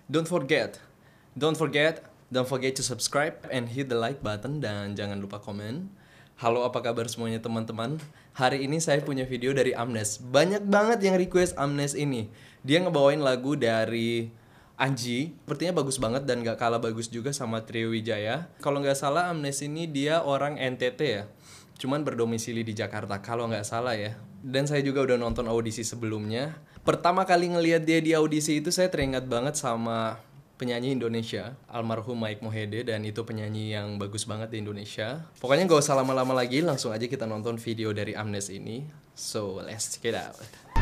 Don't forget, don't forget to subscribe and hit the like button dan jangan lupa komen. Halo, apa kabar semuanya teman-teman? Hari ini saya punya video dari Amnes. Banyak banget yang request Amnes ini. Dia ngebawain lagu dari Anji, sepertinya bagus banget dan gak kalah bagus juga sama Trio Wijaya. Kalau nggak salah Amnes ini dia orang NTT ya, cuman berdomisili di Jakarta kalau nggak salah ya. Dan saya juga udah nonton audisi sebelumnya. Pertama kali ngelihat dia di audisi itu saya teringat banget sama penyanyi Indonesia, almarhum Mike Mohede, dan itu penyanyi yang bagus banget di Indonesia. Pokoknya gak usah lama-lama lagi, langsung aja kita nonton video dari Amnes ini. So, let's check it out.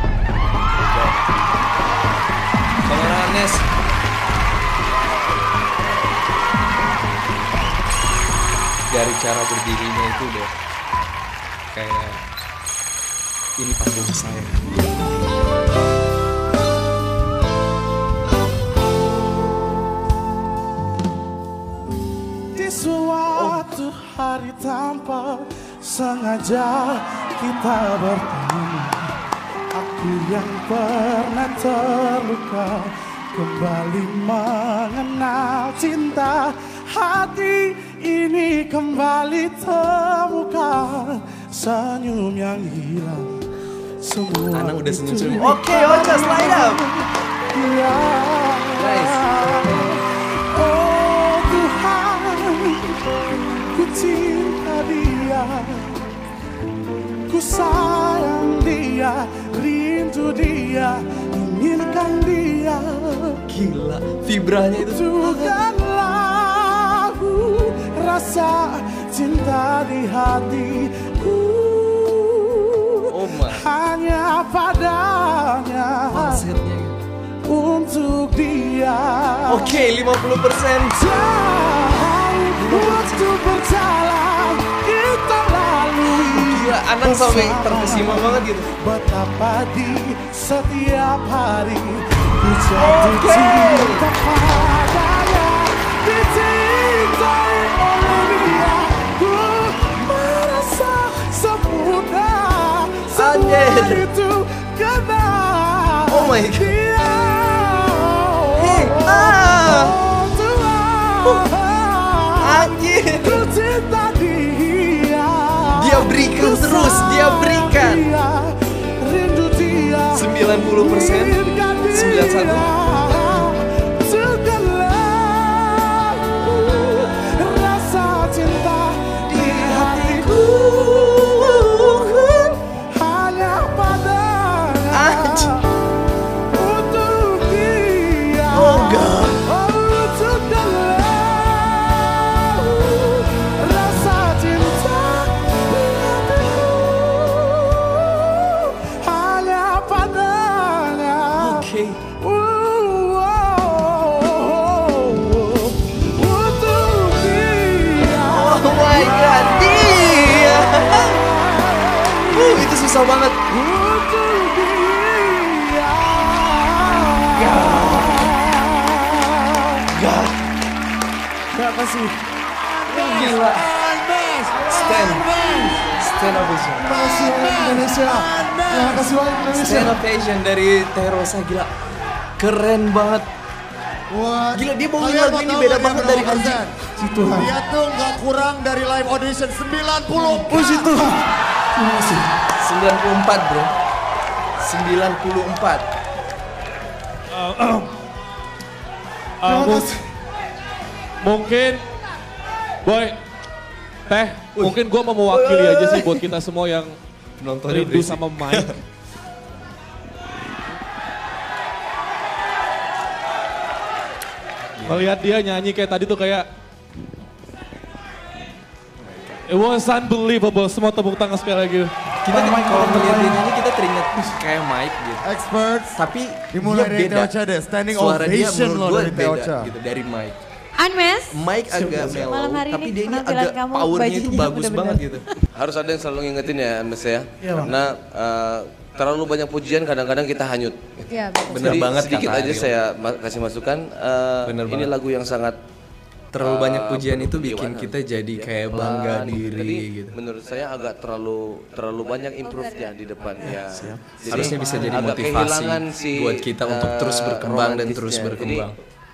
Bang Amnes. Dari cara berdirinya itu udah kayak ini panggung saya. Di suatu hari tanpa sengaja kita bertemu, aku yang pernah terluka kembali mengenal cinta. Hati ini kembali temukan senyum yang hilang. Semua Anang udah senyum-senyum. Oke, Ocha, slide up. Nice. Oh Tuhan, ku cinta dia, ku sayang dia, rindu dia, inginkan dia. Gila, vibranya itu. Bukan lagu rasa cinta di hatiku, Oh my. hanya padanya, Falsetnya gitu. untuk dia. Oke, 50%. Jauh untuk berjalan kita lalui. Gila, Anang sampai terkesima banget gitu. Betapa di setiap hari ku jatuh cinta padanya, dicintai oleh dia. Ku merasa sempurna, semua Anjir. itu karena Oh my God. dia. Hey, Oh Tuhan, Anjir. ku cinta dia. Dia berikan terus, dia berikan. 90%, 91. Rasa cinta di hatiku hanya padanya, Anjir. untuk dia. Oh God. Untuk rasa cinta di hatiku hanya padanya. Oke. Untuk dia. Oh my God, dia. Itu susah banget. Untuk dia. God. Terima kasih. Gila. Stand ovation. Terima kasih Indonesia. Terima kasih banyak Indonesia. Stand ovation dari Teh Rosa, gila. Keren banget. Wah, Gila, dia bawain kalian lagu mau ini tahu beda dia banget berapa dari Anji. persen? Tuhan. Dia tuh nggak kurang dari live audition 90. Puji Tuhan. Terima kasih. 94 bro. 94. Terima kasih. Mungkin Boy, Teh, mungkin gue mau mewakili aja sih buat kita semua yang Penontonnya rindu berisik. sama Mike. Melihat dia nyanyi kayak tadi tuh kayak it was unbelievable. Semua tepuk tangan sekali lagi. Kita kalau ngeliat dia nyanyi kita teringat kayak Mike gitu. Experts, Tapi dimulai dia dari beda. Teocha deh, standing Suara dia ovation menurut loh gue dari beda Teocha. gitu dari Mike. Anmes, Mike agak mellow, Malam hari tapi ini dia ini penampilan agak kamu powernya itu bajunya bagus bener-bener. banget gitu. Harus ada yang selalu ngingetin ya Mas ya. Iya, Bang. Karena terlalu banyak pujian kadang-kadang kita hanyut. Iya, betul. Bener Jadi banget sedikit kata aja Ariel. saya kasih masukan. Bener Ini banget. lagu yang sangat Terlalu banyak pujian itu bikin berkejiwaan. kita jadi Ya, kayak pelan. bangga Jadi, diri gitu. menurut saya agak terlalu banyak improve-nya di depan ya. Jadi Harusnya bisa jadi agak motivasi kehilangan si, buat kita untuk terus berkembang dan terus romantisnya. berkembang. Jadi,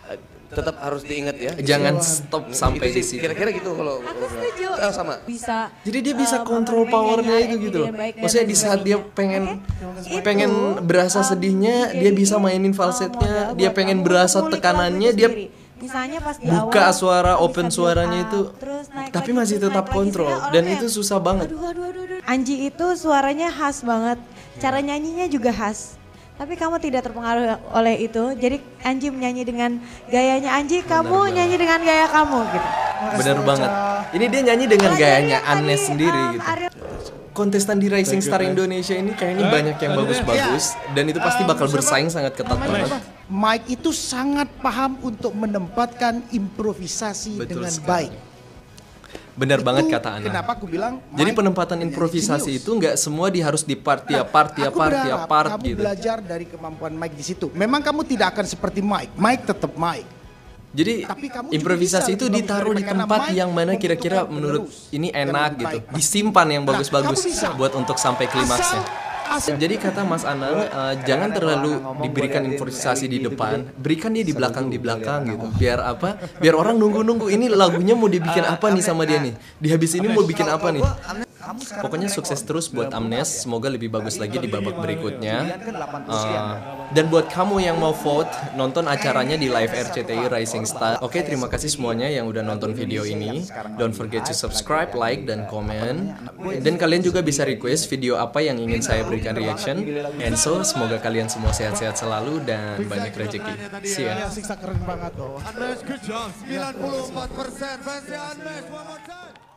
tetap harus diingat ya. Jangan stop sampai di Itu sih, situ. kira-kira gitu kalau Aku setuju. sama. Bisa. Jadi dia bisa kontrol powernya itu gitu loh. Maksudnya di saat dia pengen berasa sedihnya, dia bisa mainin falsetnya. Dia pengen berasa tekanannya, dia misalnya pas di buka awal, suara, bisa open build suaranya up, itu, terus naik tapi lagi, masih terus tetap naik lagi. kontrol. Sehingga Dan orang itu kayak, susah banget. aduh. Anji itu suaranya khas banget, cara nyanyinya juga khas. Tapi kamu tidak terpengaruh oleh itu. Jadi Anji menyanyi dengan gayanya Anji, kamu nyanyi dengan gaya kamu gitu. Bener banget. Ini dia nyanyi dengan gayanya Anes sendiri gitu. Kontestan di Rising Star Indonesia ini kayaknya banyak yang bagus-bagus dan itu pasti bakal bersaing sangat ketat banget. Mike itu sangat paham untuk menempatkan improvisasi Betul dengan sekali. baik. Benar banget Itu kata Ana. Kenapa aku bilang Jadi Mike penempatan menjadi improvisasi jenius. itu nggak semua harus di part tiap Aku berharap kamu gitu. belajar dari kemampuan Mike di situ. Memang kamu tidak akan seperti Mike. Mike tetap Mike. Jadi Tapi kamu juga improvisasi bisa itu lebih ditaruh di bagus karena tempat Mike yang mana kira-kira membutuhkan menurut penerus ini yang enak lebih gitu. baik. Disimpan yang Nah, bagus-bagus kamu bisa. buat untuk sampai klimaksnya. Jadi kata Mas Anang, jangan terlalu diberikan improvisasi di depan, berikan dia di belakang gitu. Biar apa? Biar orang nunggu-nunggu ini lagunya mau dibikin apa nih sama dia nih. Di habis ini mau bikin apa nih? Pokoknya sukses terus buat Amnes, semoga lebih bagus lagi di babak berikutnya. Dan buat kamu yang mau vote, nonton acaranya di live RCTI Rising Star. Oke, terima kasih semuanya yang udah nonton video ini. Don't forget to subscribe, like, dan komen. Dan kalian juga bisa request video apa yang ingin saya berikan reaction. And so, semoga kalian semua sehat-sehat selalu dan banyak rezeki. See ya. Siksa keren banget loh. Unmesh, good job. 94% fansnya Unmesh, one more time.